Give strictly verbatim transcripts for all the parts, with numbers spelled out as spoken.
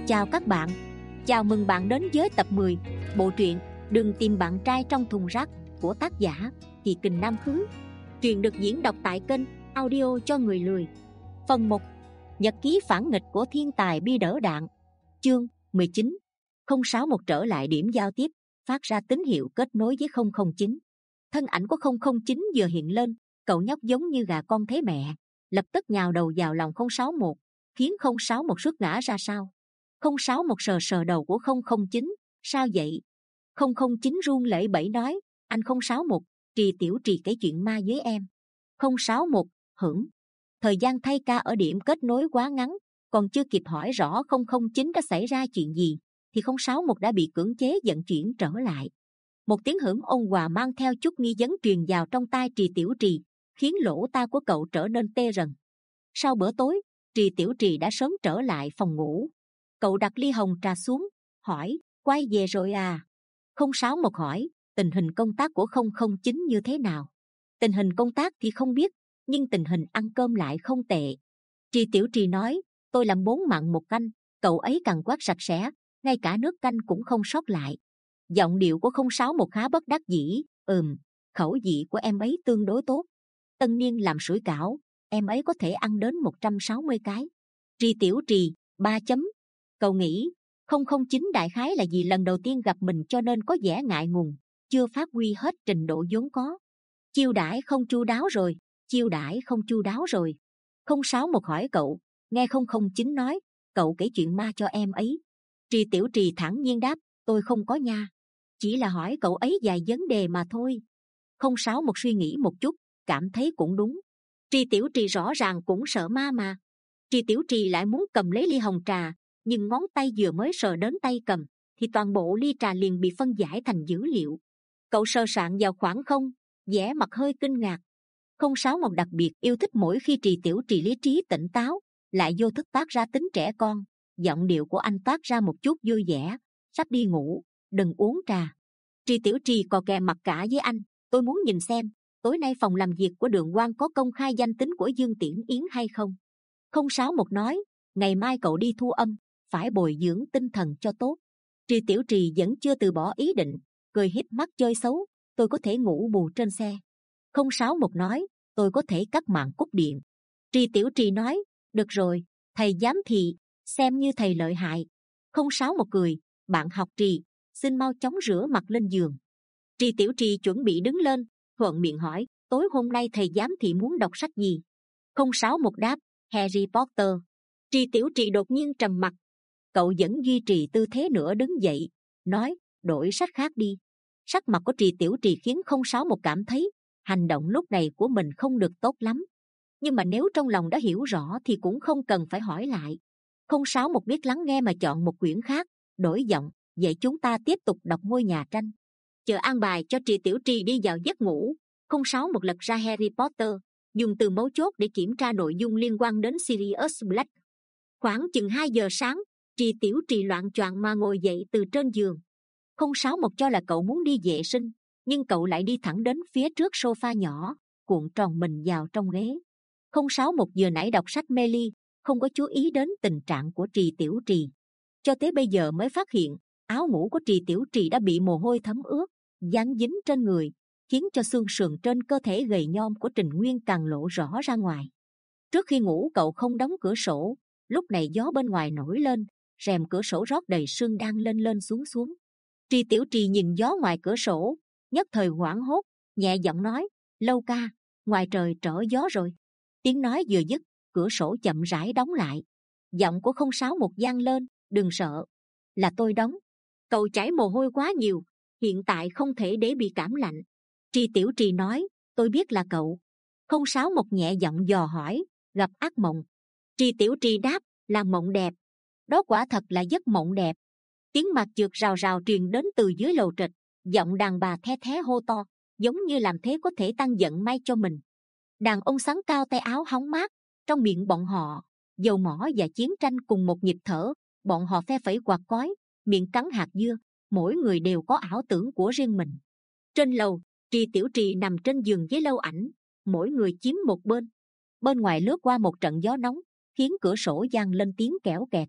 Chào các bạn, chào mừng bạn đến với tập mười bộ truyện Đừng tìm bạn trai trong thùng rác của tác giả Thị Kình Nam Khứ. Truyện được diễn đọc tại kênh audio cho người lười. Phần một, nhật ký phản nghịch của thiên tài bi đỡ đạn. Chương mười chín. không sáu một trở lại điểm giao tiếp, phát ra tín hiệu kết nối với không không chín. Thân ảnh của không không chín vừa hiện lên, cậu nhóc giống như gà con thấy mẹ, lập tức nhào đầu vào lòng không sáu một, khiến không sáu một suýt ngã ra sau. không sáu một sờ sờ đầu của không không chín. Sao vậy? không không chín run lẩy bẩy nói, anh không sáu một, Trì tiểu Trì kể chuyện ma với em. không sáu một hửng. Thời gian thay ca ở điểm kết nối quá ngắn, còn chưa kịp hỏi rõ không không chín đã xảy ra chuyện gì thì không sáu một đã bị cưỡng chế vận chuyển trở lại. Một tiếng hửng ôn hòa mang theo chút nghi vấn truyền vào trong tai Trì tiểu Trì, khiến lỗ tai của cậu trở nên tê rần. Sau bữa tối, Trì tiểu Trì đã sớm trở lại phòng ngủ. Cậu đặt ly hồng trà xuống, hỏi, quay về rồi à? không sáu một hỏi, tình hình công tác của không không chín như thế nào? Tình hình công tác thì không biết, nhưng tình hình ăn cơm lại không tệ. Trì tiểu Trì nói, tôi làm bốn mặn một canh, cậu ấy càng quát sạch sẽ, ngay cả nước canh cũng không sót lại. Giọng điệu của không sáu một khá bất đắc dĩ, ừm, khẩu vị của em ấy tương đối tốt. Tân niên làm sủi cảo, em ấy có thể ăn đến một trăm sáu mươi cái. Trì tiểu Trì, ba chấm. Cậu nghĩ không không chín đại khái là vì lần đầu tiên gặp mình cho nên có vẻ ngại ngùng, chưa phát huy hết trình độ vốn có. Chiêu đãi không chu đáo rồi, chiêu đãi không chu đáo rồi. không sáu một hỏi cậu, nghe không không chín nói, cậu kể chuyện ma cho em ấy. Trì tiểu Trì thản nhiên đáp, tôi không có nha, chỉ là hỏi cậu ấy vài vấn đề mà thôi. không sáu một suy nghĩ một chút, cảm thấy cũng đúng. Trì tiểu Trì rõ ràng cũng sợ ma mà. Trì tiểu Trì lại muốn cầm lấy ly hồng trà, nhưng ngón tay vừa mới sờ đến tay cầm thì toàn bộ ly trà liền bị phân giải thành dữ liệu. Cậu sờ soạn vào khoảng không, vẻ mặt hơi kinh ngạc. không sáu một đặc biệt yêu thích mỗi khi Trì tiểu Trì lý trí tỉnh táo, lại vô thức toát ra tính trẻ con. Giọng điệu của anh toát ra một chút vui vẻ, sắp đi ngủ, đừng uống trà. Trì tiểu Trì cò kè mặt cả với anh, tôi muốn nhìn xem tối nay phòng làm việc của Đường Quang có công khai danh tính của Dương Tiễn Yến hay không. không sáu một nói, ngày mai cậu đi thu âm, phải bồi dưỡng tinh thần cho tốt. Trì tiểu Trì vẫn chưa từ bỏ ý định, cười híp mắt chơi xấu, tôi có thể ngủ bù trên xe. không sáu một nói, tôi có thể cắt mạng cúp điện. Trì tiểu Trì nói, được rồi, thầy giám thị, xem như thầy lợi hại. không sáu một cười, bạn học Trì, xin mau chóng rửa mặt lên giường. Trì tiểu Trì chuẩn bị đứng lên, thuận miệng hỏi, tối hôm nay thầy giám thị muốn đọc sách gì? không sáu một đáp, Harry Potter. Trì tiểu Trì đột nhiên trầm mặc. Cậu vẫn duy trì tư thế nữa đứng dậy, nói, đổi sách khác đi. Sắc mặt của Trì tiểu Trì khiến không sáu một cảm thấy hành động lúc này của mình không được tốt lắm, nhưng mà nếu trong lòng đã hiểu rõ thì cũng không cần phải hỏi lại. không sáu một biết lắng nghe mà chọn một quyển khác, đổi giọng, vậy chúng ta tiếp tục đọc Ngôi nhà tranh. Chờ an bài cho Trì tiểu Trì đi vào giấc ngủ, không sáu một lật ra Harry Potter, dùng từ mấu chốt để kiểm tra nội dung liên quan đến Sirius Black. Khoảng chừng hai giờ sáng, Trì tiểu Trì loạng choạng mà ngồi dậy từ trên giường. không sáu một cho là cậu muốn đi vệ sinh, nhưng cậu lại đi thẳng đến phía trước sofa nhỏ, cuộn tròn mình vào trong ghế. không sáu một vừa nãy đọc sách mê ly, không có chú ý đến tình trạng của Trì tiểu Trì, cho tới bây giờ mới phát hiện áo ngủ của Trì tiểu Trì đã bị mồ hôi thấm ướt, dán dính trên người, khiến cho xương sườn trên cơ thể gầy nhom của Trình Nguyên càng lộ rõ ra ngoài. Trước khi ngủ cậu không đóng cửa sổ, lúc này gió bên ngoài nổi lên, rèm cửa sổ rót đầy sương đang lên lên xuống xuống. Trì tiểu Trì nhìn gió ngoài cửa sổ, nhất thời hoảng hốt, nhẹ giọng nói, Lâu ca, ngoài trời trở gió rồi. Tiếng nói vừa dứt, cửa sổ chậm rãi đóng lại. Giọng của không sáu một vang lên, đừng sợ, là tôi đóng. Cậu chảy mồ hôi quá nhiều, hiện tại không thể để bị cảm lạnh. Trì tiểu Trì nói, tôi biết là cậu. không sáu một nhẹ giọng dò hỏi, gặp ác mộng? Trì tiểu Trì đáp, là mộng đẹp. Đó quả thật là giấc mộng đẹp. Tiếng mạc trượt rào rào truyền đến từ dưới lầu trệt, giọng đàn bà the thé hô to, giống như làm thế có thể tăng vận may cho mình. Đàn ông sắn cao tay áo hóng mát, trong miệng bọn họ dầu mỏ và chiến tranh cùng một nhịp thở. Bọn họ phe phẩy quạt cói, miệng cắn hạt dưa, mỗi người đều có ảo tưởng của riêng mình. Trên lầu, Trì tiểu Trì nằm trên giường với Lâu Ảnh, mỗi người chiếm một bên. Bên ngoài lướt qua một trận gió nóng, khiến cửa sổ vang lên tiếng kẽo kẹt.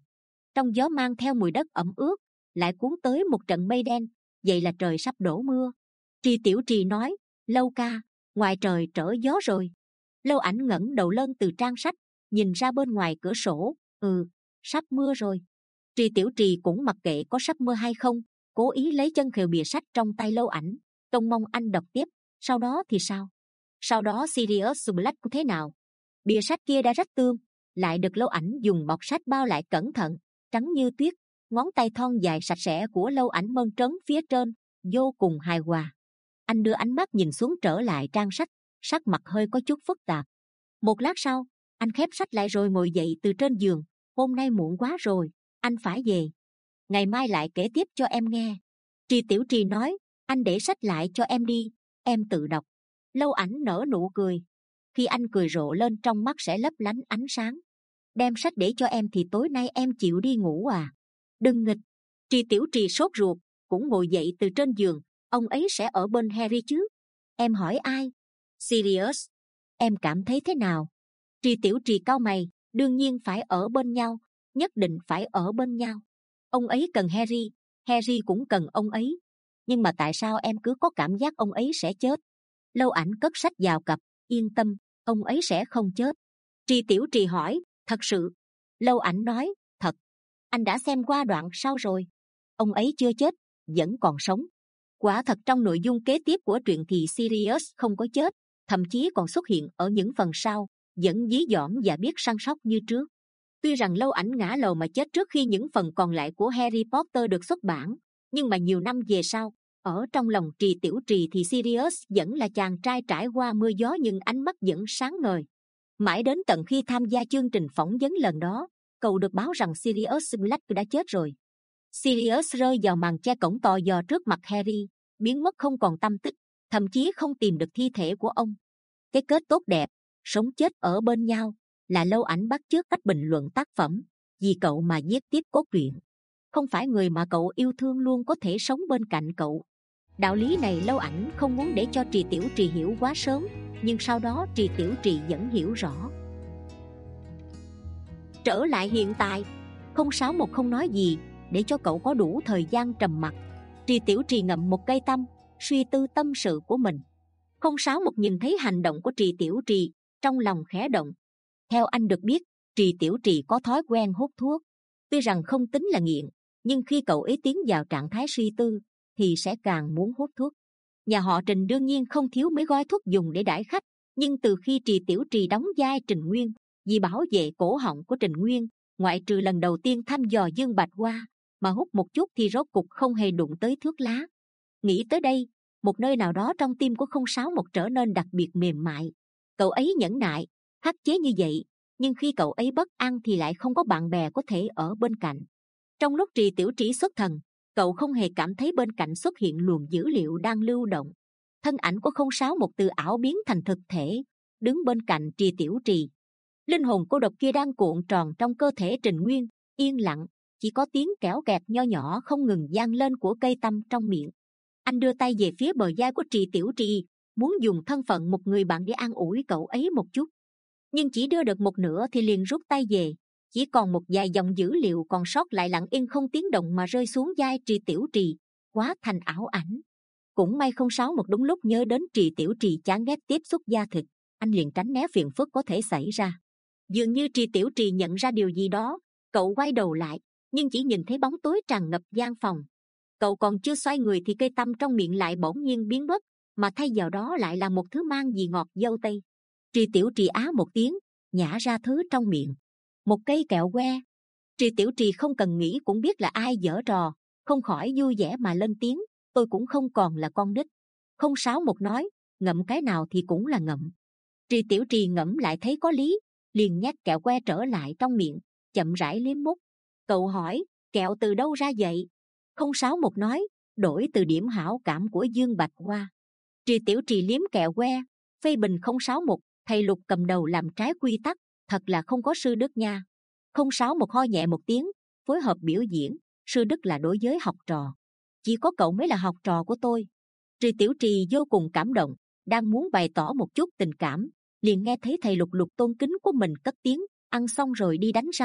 trong gió mang theo mùi đất ẩm ướt, lại cuốn tới một trận mây đen. Vậy là trời sắp đổ mưa. Tri Tiểu Trì nói, Lâu ca, ngoài trời trở gió rồi. Lâu Ảnh ngẩng đầu lên từ trang sách, nhìn ra bên ngoài cửa sổ. Ừ, sắp mưa rồi. Tri Tiểu Trì cũng mặc kệ có sắp mưa hay không, cố ý lấy chân khều bìa sách trong tay Lâu Ảnh, trông mong anh đọc tiếp. Sau đó thì sao? Sau đó Sirius Black có thế nào? Bìa sách kia đã rách tương, lại được Lâu Ảnh dùng bọc sách bao lại cẩn thận, trắng như tuyết. Ngón tay thon dài sạch sẽ của Lâu Ảnh mơn trớn phía trên, vô cùng hài hòa. Anh đưa ánh mắt nhìn xuống trở lại trang sách, sắc mặt hơi có chút phức tạp. Một lát sau, anh khép sách lại rồi ngồi dậy từ trên giường. Hôm nay muộn quá rồi, anh phải về. Ngày mai lại kể tiếp cho em nghe. Tri Tiểu Trì nói, anh để sách lại cho em đi, em tự đọc. Lâu Ảnh nở nụ cười. Khi anh cười rộ lên trong mắt sẽ lấp lánh ánh sáng. Đem sách để cho em thì tối nay em chịu đi ngủ à? Đừng nghịch. Tri Tiểu Trì sốt ruột, cũng ngồi dậy từ trên giường. Ông ấy sẽ ở bên Harry chứ? Em hỏi ai? Sirius. Em cảm thấy thế nào? Tri Tiểu Trì cau mày. Đương nhiên phải ở bên nhau, nhất định phải ở bên nhau. Ông ấy cần Harry, Harry cũng cần ông ấy. Nhưng mà tại sao em cứ có cảm giác ông ấy sẽ chết? Lâu Ảnh cất sách vào cặp. Yên tâm, ông ấy sẽ không chết. Tri Tiểu Trì hỏi, thật sự? Lâu Ảnh nói, thật. Anh đã xem qua đoạn sau rồi. Ông ấy chưa chết, vẫn còn sống. Quả thật trong nội dung kế tiếp của truyện thì Sirius không có chết, thậm chí còn xuất hiện ở những phần sau, vẫn dí dỏm và biết săn sóc như trước. Tuy rằng Lâu Ảnh ngã lầu mà chết trước khi những phần còn lại của Harry Potter được xuất bản, nhưng mà nhiều năm về sau, ở trong lòng Trì Tiểu Trì thì Sirius vẫn là chàng trai trải qua mưa gió nhưng ánh mắt vẫn sáng ngời. Mãi đến tận khi tham gia chương trình phỏng vấn lần đó, cậu được báo rằng Sirius Black đã chết rồi. Sirius rơi vào màn che cổng tò dò trước mặt Harry, biến mất không còn tăm tích, thậm chí không tìm được thi thể của ông. Cái kết tốt đẹp, sống chết ở bên nhau, là Lâu Ảnh bắt chước cách bình luận tác phẩm, vì cậu mà viết tiếp cốt truyện. Không phải người mà cậu yêu thương luôn có thể sống bên cạnh cậu. Đạo lý này Lâu Ảnh không muốn để cho Trì Tiểu Trì hiểu quá sớm, nhưng sau đó Trì Tiểu Trì vẫn hiểu rõ. Trở lại hiện tại, không sáu một không nói gì, để cho cậu có đủ thời gian trầm mặc. Trì Tiểu Trì ngậm một cây tăm, suy tư tâm sự của mình. Không sáu một nhìn thấy hành động của Trì Tiểu Trì, trong lòng khẽ động. Theo anh được biết, Trì Tiểu Trì có thói quen hút thuốc. Tuy rằng không tính là nghiện, nhưng khi cậu ấy tiến vào trạng thái suy tư, thì sẽ càng muốn hút thuốc. Nhà họ Trình đương nhiên không thiếu mấy gói thuốc dùng để đãi khách, nhưng từ khi Trì Tiểu Trì đóng vai Trình Nguyên, vì bảo vệ cổ họng của Trình Nguyên, ngoại trừ lần đầu tiên thăm dò Dương Bạch Hoa, mà hút một chút thì rốt cục không hề đụng tới thuốc lá. Nghĩ tới đây, một nơi nào đó trong tim của không sáu một trở nên đặc biệt mềm mại. Cậu ấy nhẫn nại, khắc chế như vậy, nhưng khi cậu ấy bất an thì lại không có bạn bè có thể ở bên cạnh. Trong lúc Trì Tiểu Trì xuất thần, cậu không hề cảm thấy bên cạnh xuất hiện luồng dữ liệu đang lưu động. Thân ảnh của không sáu một từ ảo biến thành thực thể, đứng bên cạnh Trì Tiểu Trì. Linh hồn cô độc kia đang cuộn tròn trong cơ thể Trình Nguyên, yên lặng, chỉ có tiếng kẽo kẹt nho nhỏ không ngừng vang lên của cây tăm trong miệng. Anh đưa tay về phía bờ vai của Trì Tiểu Trì, muốn dùng thân phận một người bạn để an ủi cậu ấy một chút, nhưng chỉ đưa được một nửa thì liền rút tay về. Chỉ còn một vài dòng dữ liệu còn sót lại lặng yên không tiếng động mà rơi xuống vai Trì Tiểu Trì, hóa thành ảo ảnh. Cũng may không sáu một đúng lúc nhớ đến Trì Tiểu Trì chán ghét tiếp xúc da thịt, anh liền tránh né phiền phức có thể xảy ra. Dường như Trì Tiểu Trì nhận ra điều gì đó, cậu quay đầu lại, nhưng chỉ nhìn thấy bóng tối tràn ngập gian phòng. Cậu còn chưa xoay người thì cây tăm trong miệng lại bỗng nhiên biến mất, mà thay vào đó lại là một thứ mang vị ngọt dâu tây. Trì Tiểu Trì á một tiếng, nhả ra thứ trong miệng. Một cây kẹo que. Trì Tiểu Trì không cần nghĩ cũng biết là ai giở trò, không khỏi vui vẻ mà lên tiếng, tôi cũng không còn là con nít. Không sáu một nói, ngậm cái nào thì cũng là ngậm. Trì Tiểu Trì ngẫm lại thấy có lý, liền nhét kẹo que trở lại trong miệng, chậm rãi liếm mút. Cậu hỏi, kẹo từ đâu ra vậy? Không sáu một nói, đổi từ điểm hảo cảm của Dương Bạch Hoa. Trì Tiểu Trì liếm kẹo que, phê bình không sáu một, thầy Lục cầm đầu làm trái quy tắc, thật là không có sư đức nha. Không sáu một ho nhẹ một tiếng, phối hợp biểu diễn, sư đức là đối với học trò, chỉ có cậu mới là học trò của tôi. Trì Tiểu Trì vô cùng cảm động, đang muốn bày tỏ một chút tình cảm, liền nghe thấy thầy Lục Lục tôn kính của mình cất tiếng, ăn xong rồi đi đánh răng,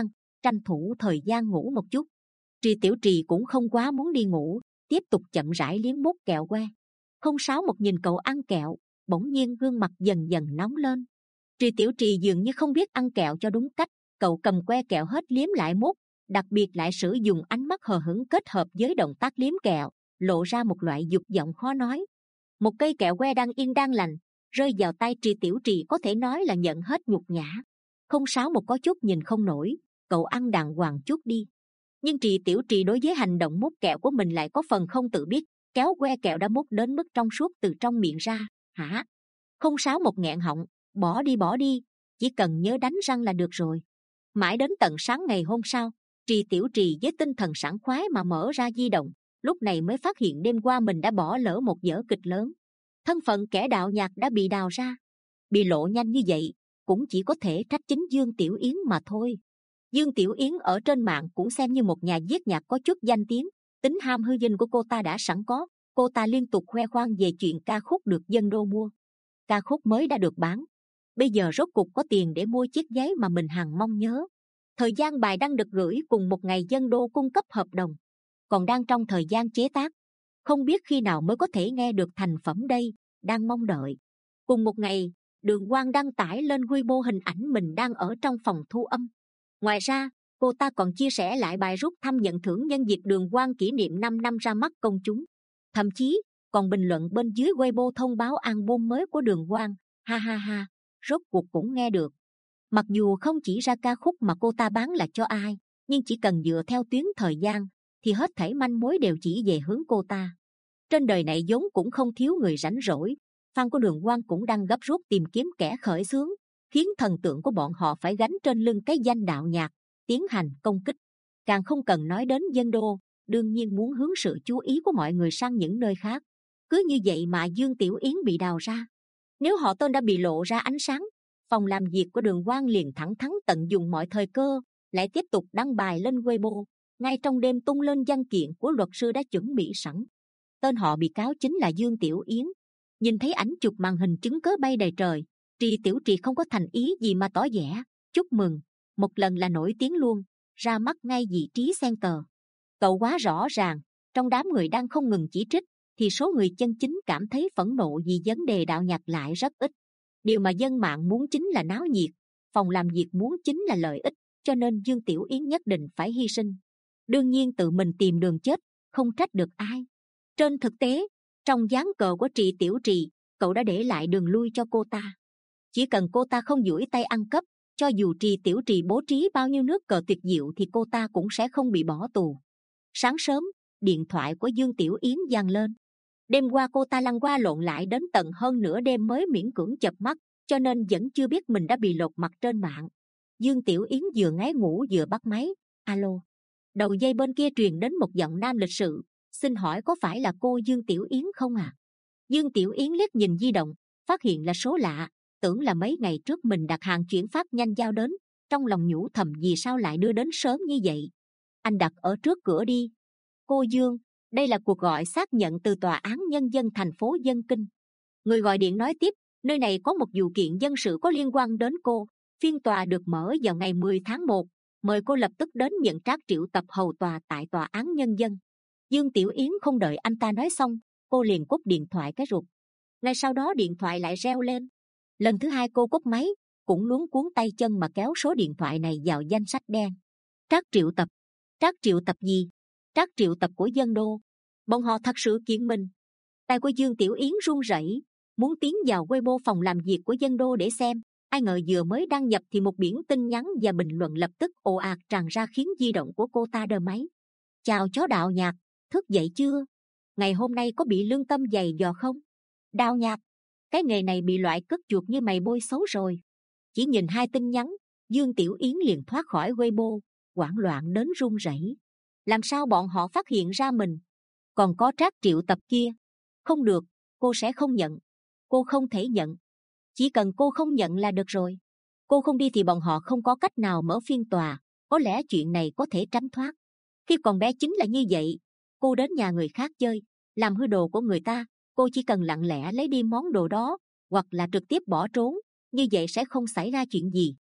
tranh thủ thời gian ngủ một chút. Trì Tiểu Trì cũng không quá muốn đi ngủ, tiếp tục chậm rãi liếm mút kẹo que. Không sáu một nhìn cậu ăn kẹo, bỗng nhiên gương mặt dần dần nóng lên. Trì Tiểu Trì dường như không biết ăn kẹo cho đúng cách, cậu cầm que kẹo hết liếm lại mút, đặc biệt lại sử dụng ánh mắt hờ hững kết hợp với động tác liếm kẹo, lộ ra một loại dục vọng khó nói. Một cây kẹo que đang yên đang lành rơi vào tay Trì Tiểu Trì có thể nói là nhận hết nhục nhã. Không sáu một có chút nhìn không nổi, cậu ăn đàng hoàng chút đi. Nhưng Trì Tiểu Trì đối với hành động mút kẹo của mình lại có phần không tự biết, kéo que kẹo đã mút đến mức trong suốt từ trong miệng ra. Hả? Không sáu một nghẹn họng, bỏ đi bỏ đi, chỉ cần nhớ đánh răng là được rồi. Mãi đến tận sáng ngày hôm sau, Trì Tiểu Trì với tinh thần sảng khoái mà mở ra di động, lúc này mới phát hiện đêm qua mình đã bỏ lỡ một vở kịch lớn. Thân phận kẻ đạo nhạc đã bị đào ra. Bị lộ nhanh như vậy cũng chỉ có thể trách chính Dương Tiểu Yến mà thôi. Dương Tiểu Yến ở trên mạng cũng xem như một nhà viết nhạc có chút danh tiếng, tính ham hư danh của cô ta đã sẵn có. Cô ta liên tục khoe khoang về chuyện ca khúc được dân đô mua. Ca khúc mới đã được bán, bây giờ rốt cục có tiền để mua chiếc giấy mà mình hằng mong nhớ. Thời gian bài đăng được gửi cùng một ngày dân đô cung cấp hợp đồng, còn đang trong thời gian chế tác, không biết khi nào mới có thể nghe được thành phẩm đây, đang mong đợi. Cùng một ngày, Đường Quang đăng tải lên Weibo hình ảnh mình đang ở trong phòng thu âm. Ngoài ra, cô ta còn chia sẻ lại bài rút thăm nhận thưởng nhân dịp Đường Quang kỷ niệm năm năm ra mắt công chúng. Thậm chí còn bình luận bên dưới Weibo thông báo album mới của Đường Quang. Ha ha ha, rốt cuộc cũng nghe được. Mặc dù không chỉ ra ca khúc mà cô ta bán là cho ai, nhưng chỉ cần dựa theo tuyến thời gian thì hết thảy manh mối đều chỉ về hướng cô ta. Trên đời này vốn cũng không thiếu người rảnh rỗi, fan của Đường Quang cũng đang gấp rút tìm kiếm kẻ khởi xướng, khiến thần tượng của bọn họ phải gánh trên lưng cái danh đạo nhạc, tiến hành công kích. Càng không cần nói đến dân đô, đương nhiên muốn hướng sự chú ý của mọi người sang những nơi khác. Cứ như vậy mà Dương Tiểu Yến bị đào ra. Nếu họ tên đã bị lộ ra ánh sáng, phòng làm việc của Đường Quang liền thẳng thắn tận dụng mọi thời cơ, lại tiếp tục đăng bài lên Weibo, ngay trong đêm tung lên văn kiện của luật sư đã chuẩn bị sẵn. Tên họ bị cáo chính là Dương Tiểu Yến. Nhìn thấy ảnh chụp màn hình chứng cớ bay đầy trời, Trì Tiểu Trì không có thành ý gì mà tỏ vẻ chúc mừng, một lần là nổi tiếng luôn, ra mắt ngay vị trí center. Cậu quá rõ ràng, trong đám người đang không ngừng chỉ trích, thì số người chân chính cảm thấy phẫn nộ vì vấn đề đạo nhạc lại rất ít. Điều mà dân mạng muốn chính là náo nhiệt, phòng làm việc muốn chính là lợi ích, cho nên Dương Tiểu Yến nhất định phải hy sinh. Đương nhiên tự mình tìm đường chết, không trách được ai. Trên thực tế, trong dáng cờ của Trì Tiểu Trì, cậu đã để lại đường lui cho cô ta. Chỉ cần cô ta không duỗi tay ăn cắp, cho dù Trì Tiểu Trì bố trí bao nhiêu nước cờ tuyệt diệu thì cô ta cũng sẽ không bị bỏ tù. Sáng sớm, điện thoại của Dương Tiểu Yến vang lên. Đêm qua cô ta lăn qua lộn lại đến tận hơn nửa đêm mới miễn cưỡng chợp mắt, cho nên vẫn chưa biết mình đã bị lột mặt trên mạng. Dương Tiểu Yến vừa ngáy ngủ vừa bắt máy. Alo. Đầu dây bên kia truyền đến một giọng nam lịch sự. Xin hỏi có phải là cô Dương Tiểu Yến không à? Dương Tiểu Yến liếc nhìn di động, phát hiện là số lạ, tưởng là mấy ngày trước mình đặt hàng chuyển phát nhanh giao đến, trong lòng nhủ thầm vì sao lại đưa đến sớm như vậy. Anh đặt ở trước cửa đi. Cô Dương, đây là cuộc gọi xác nhận từ Tòa án Nhân dân thành phố Dân Kinh. Người gọi điện nói tiếp, nơi này có một vụ kiện dân sự có liên quan đến cô. Phiên tòa được mở vào ngày mười tháng một. Mời cô lập tức đến nhận trác triệu tập hầu tòa tại Tòa án Nhân dân. Dương Tiểu Yến không đợi anh ta nói xong, cô liền cúp điện thoại cái rụt. Ngay sau đó điện thoại lại reo lên. Lần thứ hai cô cúp máy, cũng luống cuống tay chân mà kéo số điện thoại này vào danh sách đen. Trác triệu tập. Trác triệu tập gì? Trác triệu tập của dân đô. Bọn họ thật sự kiện mình. Tay của Dương Tiểu Yến run rẩy, muốn tiến vào Weibo phòng làm việc của dân đô để xem. Ai ngờ vừa mới đăng nhập thì một biển tin nhắn và bình luận lập tức ồ ạt tràn ra khiến di động của cô ta đơ máy. Chào chó đạo nhạc, thức dậy chưa? Ngày hôm nay có bị lương tâm dày dò không? Đạo nhạc, cái nghề này bị loại cất chuột như mày bôi xấu rồi. Chỉ nhìn hai tin nhắn, Dương Tiểu Yến liền thoát khỏi Weibo, hoảng loạn đến run rẩy. Làm sao bọn họ phát hiện ra mình? Còn có trác triệu tập kia. Không được, cô sẽ không nhận. Cô không thể nhận. Chỉ cần cô không nhận là được rồi. Cô không đi thì bọn họ không có cách nào mở phiên tòa. Có lẽ chuyện này có thể tránh thoát. Khi còn bé chính là như vậy. Cô đến nhà người khác chơi, làm hư đồ của người ta, cô chỉ cần lặng lẽ lấy đi món đồ đó, hoặc là trực tiếp bỏ trốn, như vậy sẽ không xảy ra chuyện gì.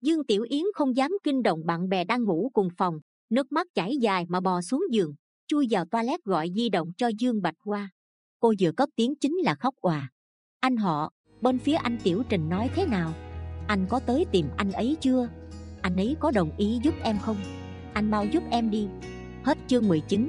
Dương Tiểu Yến không dám kinh động bạn bè đang ngủ cùng phòng, nước mắt chảy dài mà bò xuống giường, chui vào toilet gọi di động cho Dương Bạch Hoa. Cô vừa cất tiếng chính là khóc òa. Anh họ, bên phía anh Tiểu Trình nói thế nào? Anh có tới tìm anh ấy chưa? Anh ấy có đồng ý giúp em không? Anh mau giúp em đi. Hết chương mười chín.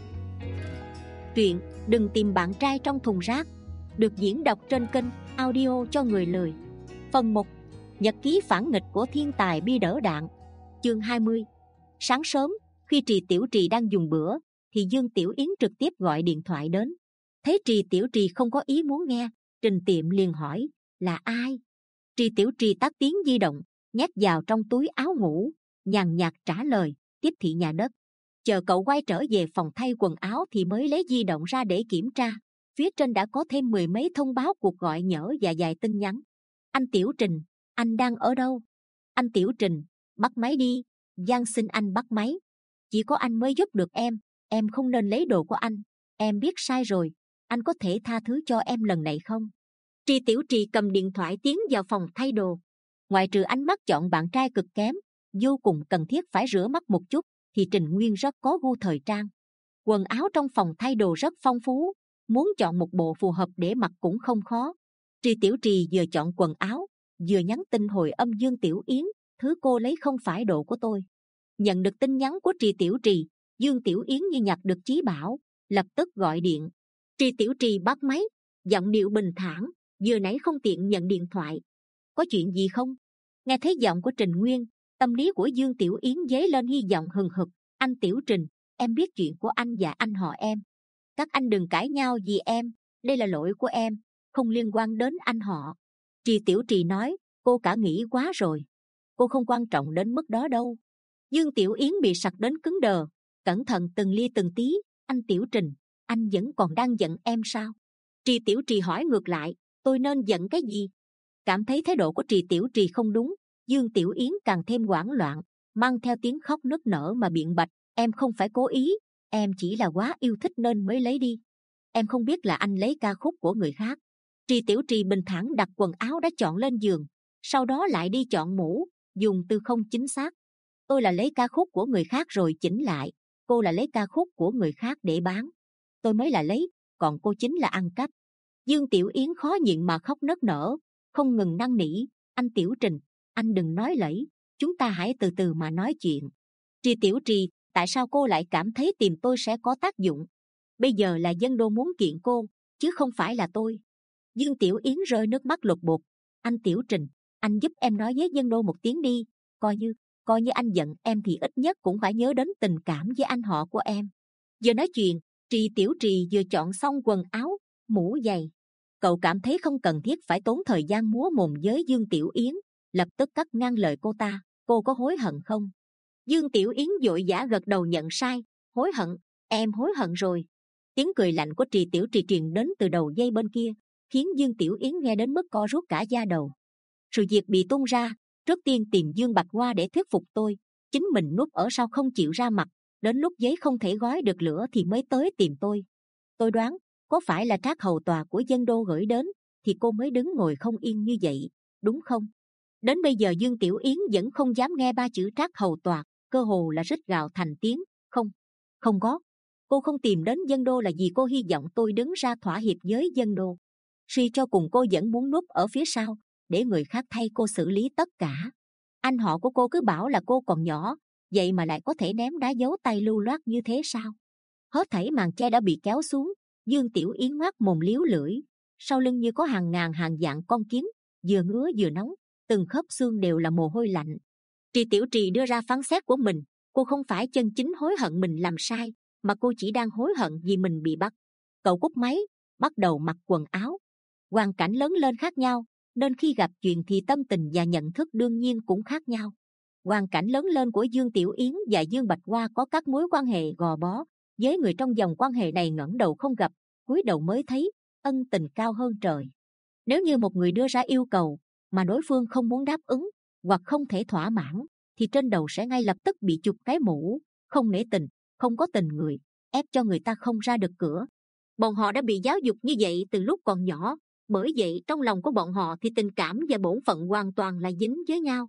Truyện Đừng Tìm Bạn Trai Trong Thùng Rác được diễn đọc trên kênh Audio Cho Người Lười. Phần một. Nhật ký phản nghịch của thiên tài bi đỡ đạn. Chương hai mươi. Sáng sớm, khi Trì Tiểu Trì đang dùng bữa, thì Dương Tiểu Yến trực tiếp gọi điện thoại đến. Thấy Trì Tiểu Trì không có ý muốn nghe, Trình Tiệm liền hỏi, là ai? Trì Tiểu Trì tắt tiếng di động, nhét vào trong túi áo ngủ, nhàn nhạt trả lời, tiếp thị nhà đất. Chờ cậu quay trở về phòng thay quần áo thì mới lấy di động ra để kiểm tra. Phía trên đã có thêm mười mấy thông báo cuộc gọi nhỡ và vài tin nhắn. Anh Tiểu Trình, anh đang ở đâu? Anh Tiểu Trình, bắt máy đi. Giang xin anh bắt máy. Chỉ có anh mới giúp được em. Em không nên lấy đồ của anh. Em biết sai rồi. Anh có thể tha thứ cho em lần này không? Trì Tiểu Trì cầm điện thoại tiến vào phòng thay đồ. Ngoại trừ ánh mắt chọn bạn trai cực kém, vô cùng cần thiết phải rửa mắt một chút, thì Trình Nguyên rất có gu thời trang. Quần áo trong phòng thay đồ rất phong phú, muốn chọn một bộ phù hợp để mặc cũng không khó. Trì Tiểu Trì vừa chọn quần áo, vừa nhắn tin hồi âm Dương Tiểu Yến, thứ cô lấy không phải đồ của tôi. Nhận được tin nhắn của Trì Tiểu Trì, Dương Tiểu Yến như nhặt được chí bảo, lập tức gọi điện. Trì Tiểu Trì bắt máy, giọng điệu bình thản, vừa nãy không tiện nhận điện thoại. Có chuyện gì không? Nghe thấy giọng của Trình Nguyên, tâm lý của Dương Tiểu Yến dấy lên hy vọng hừng hực. Anh Tiểu Trình, em biết chuyện của anh và anh họ em. Các anh đừng cãi nhau vì em, đây là lỗi của em, không liên quan đến anh họ. Trì Tiểu Trì nói, cô cả nghĩ quá rồi. Cô không quan trọng đến mức đó đâu. Dương Tiểu Yến bị sặc đến cứng đờ, cẩn thận từng ly từng tí. Anh Tiểu Trình, anh vẫn còn đang giận em sao? Trì Tiểu Trì hỏi ngược lại, tôi nên giận cái gì? Cảm thấy thái độ của Trì Tiểu Trì không đúng, Dương Tiểu Yến càng thêm hoảng loạn, mang theo tiếng khóc nức nở mà biện bạch, em không phải cố ý, em chỉ là quá yêu thích nên mới lấy đi. Em không biết là anh lấy ca khúc của người khác. Trì Tiểu Trì bình thản đặt quần áo đã chọn lên giường, sau đó lại đi chọn mũ, dùng từ không chính xác. Tôi là lấy ca khúc của người khác rồi chỉnh lại, cô là lấy ca khúc của người khác để bán. Tôi mới là lấy, còn cô chính là ăn cắp. Dương Tiểu Yến khó nhịn mà khóc nức nở, không ngừng năn nỉ, anh Tiểu Trình, anh đừng nói lẫy, chúng ta hãy từ từ mà nói chuyện. Trì Tiểu Trì, tại sao cô lại cảm thấy tìm tôi sẽ có tác dụng? Bây giờ là Dân Đô muốn kiện cô, chứ không phải là tôi. Dương Tiểu Yến rơi nước mắt lột bột. Anh Tiểu Trình, anh giúp em nói với Dân Đô một tiếng đi, coi như coi như anh giận em thì ít nhất cũng phải nhớ đến tình cảm với anh họ của em. Giờ nói chuyện, Trì Tiểu Trì vừa chọn xong quần áo, mũ giày. Cậu cảm thấy không cần thiết phải tốn thời gian múa mồm với Dương Tiểu Yến, lập tức cắt ngang lời cô ta. Cô có hối hận không? Dương Tiểu Yến vội vã gật đầu nhận sai. Hối hận? Em hối hận rồi. Tiếng cười lạnh của Trì Tiểu Trì truyền đến từ đầu dây bên kia, khiến Dương Tiểu Yến nghe đến mức co rút cả da đầu. Sự việc bị tung ra, trước tiên tìm Dương Bạch Hoa để thuyết phục tôi, chính mình núp ở sau không chịu ra mặt, đến lúc giấy không thể gói được lửa thì mới tới tìm tôi. Tôi đoán, có phải là trác hầu tòa của Dân Đô gửi đến, thì cô mới đứng ngồi không yên như vậy, đúng không? Đến bây giờ Dương Tiểu Yến vẫn không dám nghe ba chữ trác hầu tòa, cơ hồ là rít gào thành tiếng. Không, không có. Cô không tìm đến Dân Đô là vì cô hy vọng tôi đứng ra thỏa hiệp với Dân Đô. Suy cho cùng cô vẫn muốn núp ở phía sau, để người khác thay cô xử lý tất cả. Anh họ của cô cứ bảo là cô còn nhỏ, vậy mà lại có thể ném đá giấu tay lưu loát như thế sao? Hết thảy màn che đã bị kéo xuống. Dương Tiểu Yến ngoác mồm liếu lưỡi, sau lưng như có hàng ngàn hàng vạn con kiến, vừa ngứa vừa nóng, từng khớp xương đều là mồ hôi lạnh. Trì Tiểu Trì đưa ra phán xét của mình, cô không phải chân chính hối hận mình làm sai, mà cô chỉ đang hối hận vì mình bị bắt. Cậu cúp máy, bắt đầu mặc quần áo. Hoàn cảnh lớn lên khác nhau, nên khi gặp chuyện thì tâm tình và nhận thức đương nhiên cũng khác nhau. Hoàn cảnh lớn lên của Dương Tiểu Yến và Dương Bạch Hoa có các mối quan hệ gò bó, với người trong dòng quan hệ này ngẩng đầu không gặp, cúi đầu mới thấy, ân tình cao hơn trời. Nếu như một người đưa ra yêu cầu mà đối phương không muốn đáp ứng hoặc không thể thỏa mãn, thì trên đầu sẽ ngay lập tức bị chụp cái mũ không nể tình, không có tình người, ép cho người ta không ra được cửa. Bọn họ đã bị giáo dục như vậy từ lúc còn nhỏ, bởi vậy trong lòng của bọn họ thì tình cảm và bổn phận hoàn toàn là dính với nhau.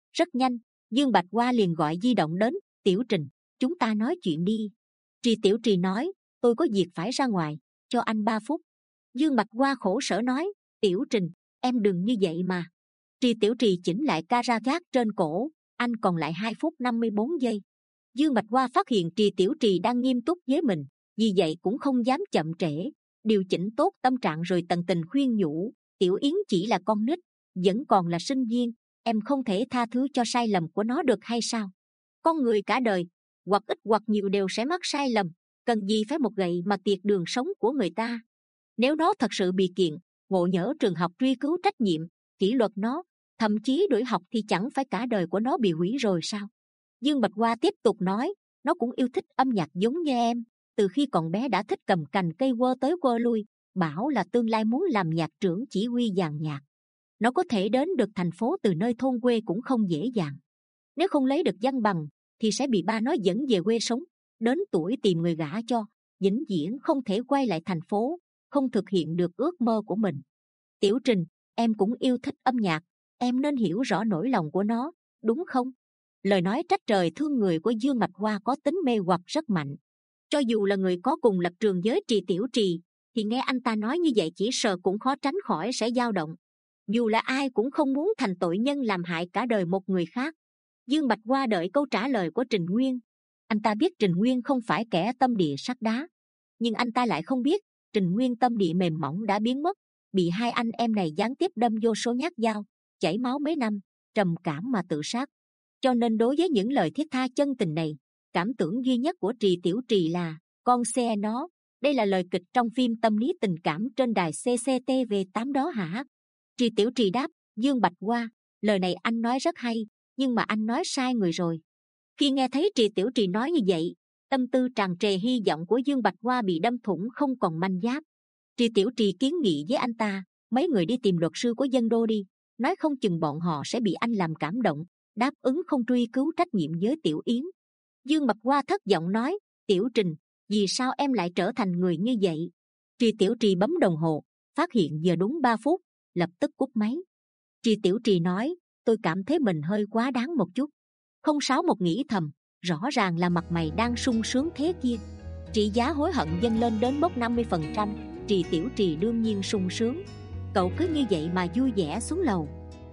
Rất nhanh, Dương Bạch Hoa liền gọi di động đến. Tiểu Trình, chúng ta nói chuyện đi. Trì Tiểu Trì nói, tôi có việc phải ra ngoài, cho anh ba phút. Dương Bạch Hoa khổ sở nói, Tiểu Trình, em đừng như vậy mà. Trì Tiểu Trì chỉnh lại camera gác trên cổ, anh còn lại hai phút năm mươi bốn giây. Dương Bạch Hoa phát hiện Trì Tiểu Trì đang nghiêm túc với mình, vì vậy cũng không dám chậm trễ, điều chỉnh tốt tâm trạng rồi tận tình khuyên nhủ. Tiểu Yến chỉ là con nít, vẫn còn là sinh viên, em không thể tha thứ cho sai lầm của nó được hay sao? Con người cả đời, hoặc ít hoặc nhiều đều sẽ mắc sai lầm, cần gì phải một gậy mà tiệt đường sống của người ta. Nếu nó thật sự bị kiện, ngộ nhỡ trường học truy cứu trách nhiệm, kỷ luật nó, thậm chí đuổi học thì chẳng phải cả đời của nó bị hủy rồi sao? Dương Bạch Hoa tiếp tục nói, nó cũng yêu thích âm nhạc giống như em, từ khi còn bé đã thích cầm cành cây quơ tới quơ lui, bảo là tương lai muốn làm nhạc trưởng chỉ huy dàn nhạc. Nó có thể đến được thành phố từ nơi thôn quê cũng không dễ dàng. Nếu không lấy được văn bằng thì sẽ bị ba nó dẫn về quê sống, đến tuổi tìm người gả cho, vĩnh viễn không thể quay lại thành phố, không thực hiện được ước mơ của mình. Tiểu Trình, em cũng yêu thích âm nhạc, em nên hiểu rõ nỗi lòng của nó, đúng không? Lời nói trách trời thương người của Dương Bạch Hoa có tính mê hoặc rất mạnh. Cho dù là người có cùng lập trường với Trì Tiểu Trì, thì nghe anh ta nói như vậy chỉ sợ cũng khó tránh khỏi sẽ dao động. Dù là ai cũng không muốn thành tội nhân làm hại cả đời một người khác. Dương Bạch Hoa đợi câu trả lời của Trình Nguyên. Anh ta biết Trình Nguyên không phải kẻ tâm địa sắt đá, nhưng anh ta lại không biết Trình Nguyên tâm địa mềm mỏng đã biến mất, bị hai anh em này gián tiếp đâm vô số nhát dao, chảy máu mấy năm, trầm cảm mà tự sát. Cho nên đối với những lời thiết tha chân tình này, cảm tưởng duy nhất của Trì Tiểu Trì là con xe nó. Đây là lời kịch trong phim tâm lý tình cảm trên đài xê xê tê vê tám đó hả? Trì Tiểu Trì đáp, Dương Bạch Hoa, lời này anh nói rất hay, nhưng mà anh nói sai người rồi. Khi nghe thấy Trì Tiểu Trì nói như vậy, tâm tư tràn trề hy vọng của Dương Bạch Hoa bị đâm thủng không còn manh giáp. Trì Tiểu Trì kiến nghị với anh ta, mấy người đi tìm luật sư của Dân Đô đi, nói không chừng bọn họ sẽ bị anh làm cảm động, đáp ứng không truy cứu trách nhiệm với Tiểu Yến. Dương Bạch Hoa thất vọng nói, Tiểu Trình, vì sao em lại trở thành người như vậy? Trì Tiểu Trì bấm đồng hồ, phát hiện giờ đúng ba phút, lập tức cúp máy. Trì Tiểu Trì nói, tôi cảm thấy mình hơi quá đáng một chút. Không sáu một nghĩ thầm, rõ ràng là mặt mày đang sung sướng thế kia. Trị giá hối hận dâng lên đến mốc năm mươi phần trăm, Trì Tiểu Trì đương nhiên sung sướng. Cậu cứ như vậy mà vui vẻ xuống lầu.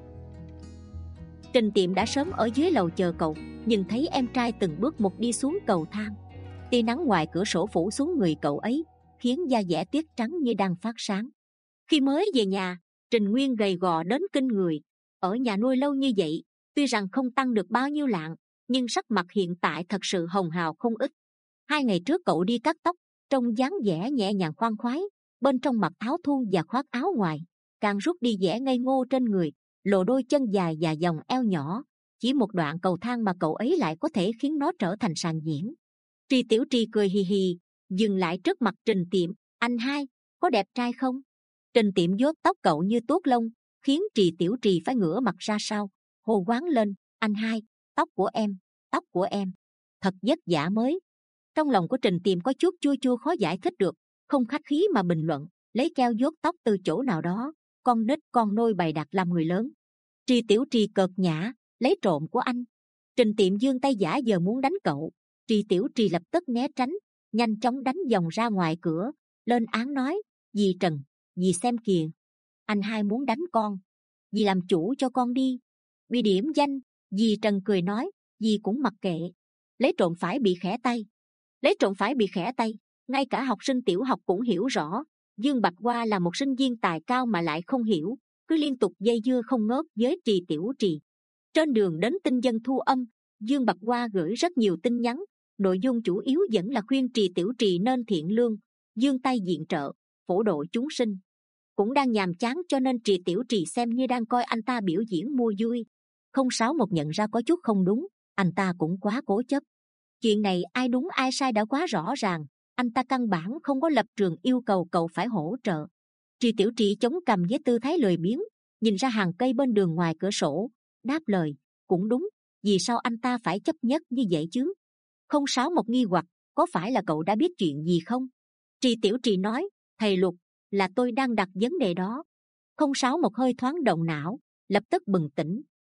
Trình Tiệm đã sớm ở dưới lầu chờ cậu, nhìn thấy em trai từng bước một đi xuống cầu thang. Tia nắng ngoài cửa sổ phủ xuống người cậu ấy, khiến da dẻ tuyết trắng như đang phát sáng. Khi mới về nhà, Trình Nguyên gầy gò đến kinh người. Ở nhà nuôi lâu như vậy, tuy rằng không tăng được bao nhiêu lạng, nhưng sắc mặt hiện tại thật sự hồng hào không ít. Hai ngày trước cậu đi cắt tóc, trông dáng vẻ nhẹ nhàng khoan khoái, bên trong mặc áo thun và khoác áo ngoài, càng rút đi vẻ ngây ngô trên người, lộ đôi chân dài và vòng eo nhỏ. Chỉ một đoạn cầu thang mà cậu ấy lại có thể khiến nó trở thành sàn diễn. Trì Tiểu Trì cười hì hì, dừng lại trước mặt Trình Tiệm. Anh hai, có đẹp trai không? Trình Tiệm vuốt tóc cậu như tuốt lông, khiến Trì Tiểu Trì phải ngửa mặt ra sau, hô quán lên. Anh hai, tóc của em, tóc của em, thật vất vả mới. Trong lòng của Trình Tiệm có chút chua chua khó giải thích được, không khách khí mà bình luận, lấy keo vuốt tóc từ chỗ nào đó. Con nít con nôi bày đặt làm người lớn. Trì Tiểu Trì cợt nhã, lấy trộm của anh. Trình Tiệm giương tay giả giờ muốn đánh cậu. Trì Tiểu Trì lập tức né tránh, nhanh chóng đánh vòng ra ngoài cửa, lên án nói, dì Trần, dì xem kìa, anh hai muốn đánh con, dì làm chủ cho con đi. Bị điểm danh, dì Trần cười nói, dì cũng mặc kệ. Lấy trộm phải bị khẽ tay. Lấy trộm phải bị khẽ tay, ngay cả học sinh tiểu học cũng hiểu rõ. Dương Bạch Hoa là một sinh viên tài cao mà lại không hiểu, cứ liên tục dây dưa không ngớt với Trì Tiểu Trì. Trên đường đến tinh dân thu âm, Dương Bạch Hoa gửi rất nhiều tin nhắn, nội dung chủ yếu vẫn là khuyên Trì Tiểu Trì nên thiện lương, giương tay viện trợ, phổ độ chúng sinh. Cũng đang nhàm chán cho nên Trì Tiểu Trì xem như đang coi anh ta biểu diễn mua vui. Không sáu một nhận ra có chút không đúng, anh ta cũng quá cố chấp. Chuyện này ai đúng ai sai đã quá rõ ràng, anh ta căn bản không có lập trường yêu cầu cậu phải hỗ trợ. Trì Tiểu Trì chống cằm với tư thái lười biếng, nhìn ra hàng cây bên đường ngoài cửa sổ, đáp lời, cũng đúng, vì sao anh ta phải chấp nhất như vậy chứ? Không sáu một nghi hoặc, có phải là cậu đã biết chuyện gì không? Trì Tiểu Trì nói, thầy Lục, là tôi đang đặt vấn đề đó. Không sáu một hơi thoáng động não, lập tức bừng tỉnh,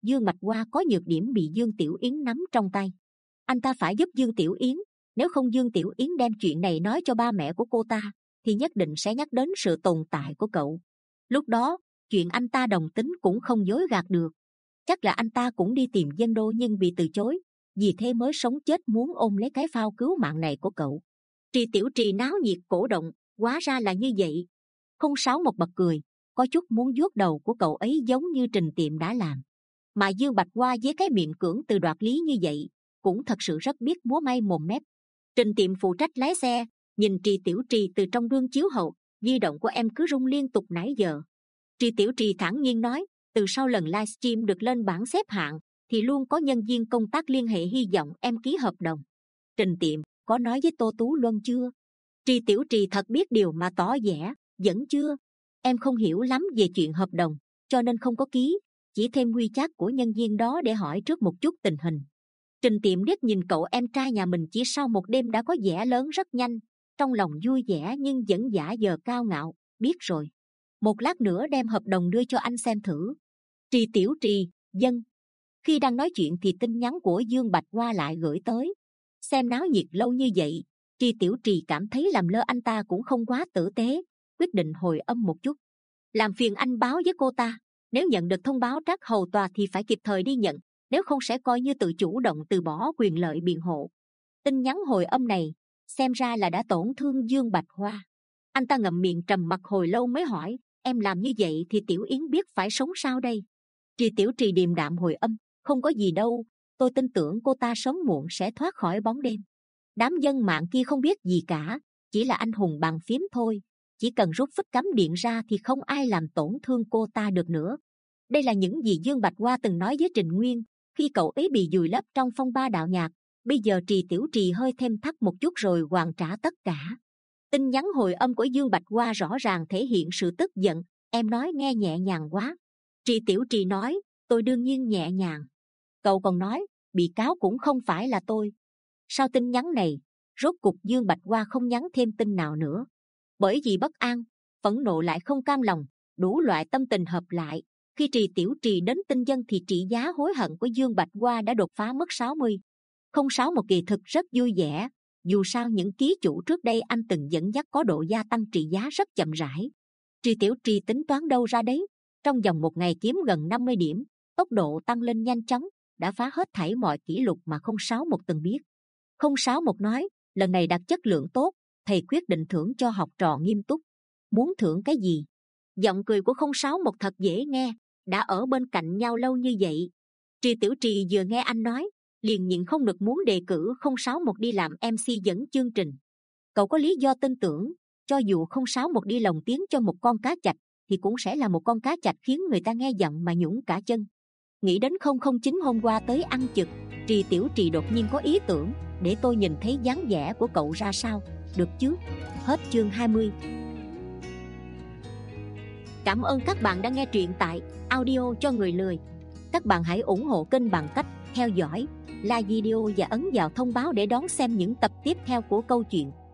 Dương Bạch Hoa có nhược điểm bị Dương Tiểu Yến nắm trong tay. Anh ta phải giúp Dương Tiểu Yến, nếu không Dương Tiểu Yến đem chuyện này nói cho ba mẹ của cô ta thì nhất định sẽ nhắc đến sự tồn tại của cậu. Lúc đó chuyện anh ta đồng tính cũng không dối gạt được. Chắc là anh ta cũng đi tìm Dân Đô nhưng bị từ chối, vì thế mới sống chết muốn ôm lấy cái phao cứu mạng này của cậu. Trì Tiểu Trì náo nhiệt cổ động, hóa ra là như vậy. Không sáu một bật cười, có chút muốn vuốt đầu của cậu ấy giống như Trình Tiệm đã làm. Mà Dương Bạch Hoa với cái miệng cưỡng từ đoạt lý như vậy cũng thật sự rất biết múa may mồm mép. Trình Tiệm phụ trách lái xe, nhìn Trì Tiểu Trì từ trong gương chiếu hậu, di động của em cứ rung liên tục nãy giờ. Trì Tiểu Trì thản nhiên nói, từ sau lần livestream được lên bảng xếp hạng thì luôn có nhân viên công tác liên hệ hy vọng em ký hợp đồng. Trình Tiệm, có nói với Tô Tú Luân chưa? Trì Tiểu Trì thật biết điều mà tỏ vẻ, vẫn chưa. Em không hiểu lắm về chuyện hợp đồng, cho nên không có ký, chỉ thêm quy chat của nhân viên đó để hỏi trước một chút tình hình. Trình Tiệm liếc nhìn cậu em trai nhà mình chỉ sau một đêm đã có vẻ lớn rất nhanh, trong lòng vui vẻ nhưng vẫn giả vờ cao ngạo, biết rồi. Một lát nữa đem hợp đồng đưa cho anh xem thử. Trì Tiểu Trì, dân. Khi đang nói chuyện thì tin nhắn của Dương Bạch Hoa lại gửi tới. Xem náo nhiệt lâu như vậy, Trì Tiểu Trì cảm thấy làm lơ anh ta cũng không quá tử tế, quyết định hồi âm một chút. Làm phiền anh báo với cô ta, nếu nhận được thông báo trắc hầu tòa thì phải kịp thời đi nhận, nếu không sẽ coi như tự chủ động từ bỏ quyền lợi biện hộ. Tin nhắn hồi âm này xem ra là đã tổn thương Dương Bạch Hoa. Anh ta ngậm miệng trầm mặc hồi lâu mới hỏi, em làm như vậy thì Tiểu Yến biết phải sống sao đây? Trì Tiểu Trì điềm đạm hồi âm, không có gì đâu, tôi tin tưởng cô ta sớm muộn sẽ thoát khỏi bóng đêm. Đám dân mạng kia không biết gì cả, chỉ là anh hùng bàn phím thôi, chỉ cần rút phích cắm điện ra thì không ai làm tổn thương cô ta được nữa. Đây là những gì Dương Bạch Hoa từng nói với Trình Nguyên khi cậu ấy bị vùi lấp trong phong ba đạo nhạc. Bây giờ Trì Tiểu Trì hơi thêm thắt một chút rồi hoàn trả tất cả. Tin nhắn hồi âm của Dương Bạch Hoa rõ ràng thể hiện sự tức giận, em nói nghe nhẹ nhàng quá. Trì Tiểu Trì nói, tôi đương nhiên nhẹ nhàng. Cậu còn nói, bị cáo cũng không phải là tôi. Sau tin nhắn này, rốt cục Dương Bạch Hoa không nhắn thêm tin nào nữa. Bởi vì bất an, phẫn nộ lại không cam lòng, đủ loại tâm tình hợp lại. Khi Trì Tiểu Trì đến tin dân thì trị giá hối hận của Dương Bạch Hoa đã đột phá mức sáu mươi. Không sáu một kỳ thực rất vui vẻ, dù sao những ký chủ trước đây anh từng dẫn dắt có độ gia tăng trị giá rất chậm rãi. Trì Tiểu Trì tính toán đâu ra đấy, trong vòng một ngày kiếm gần năm mươi điểm, tốc độ tăng lên nhanh chóng, đã phá hết thảy mọi kỷ lục mà không sáu một từng biết. Không sáu một nói, lần này đạt chất lượng tốt, thầy quyết định thưởng cho học trò nghiêm túc. Muốn thưởng cái gì? Giọng cười của không sáu một thật dễ nghe, đã ở bên cạnh nhau lâu như vậy. Trì Tiểu Trì vừa nghe anh nói, liền nhịn không được muốn đề cử không sáu một đi làm em xê dẫn chương trình. Cậu có lý do tin tưởng, cho dù không sáu một đi lồng tiếng cho một con cá chạch, thì cũng sẽ là một con cá chạch khiến người ta nghe giận mà nhũn cả chân. Nghĩ đến không không chín hôm qua tới ăn chực, Trì Tiểu Trì đột nhiên có ý tưởng, để tôi nhìn thấy dáng vẻ của cậu ra sao, được chứ? Hết chương hai mươi. Cảm ơn các bạn đã nghe truyện tại Audio cho người lười. Các bạn hãy ủng hộ kênh bằng cách theo dõi, like video và ấn vào thông báo để đón xem những tập tiếp theo của câu chuyện.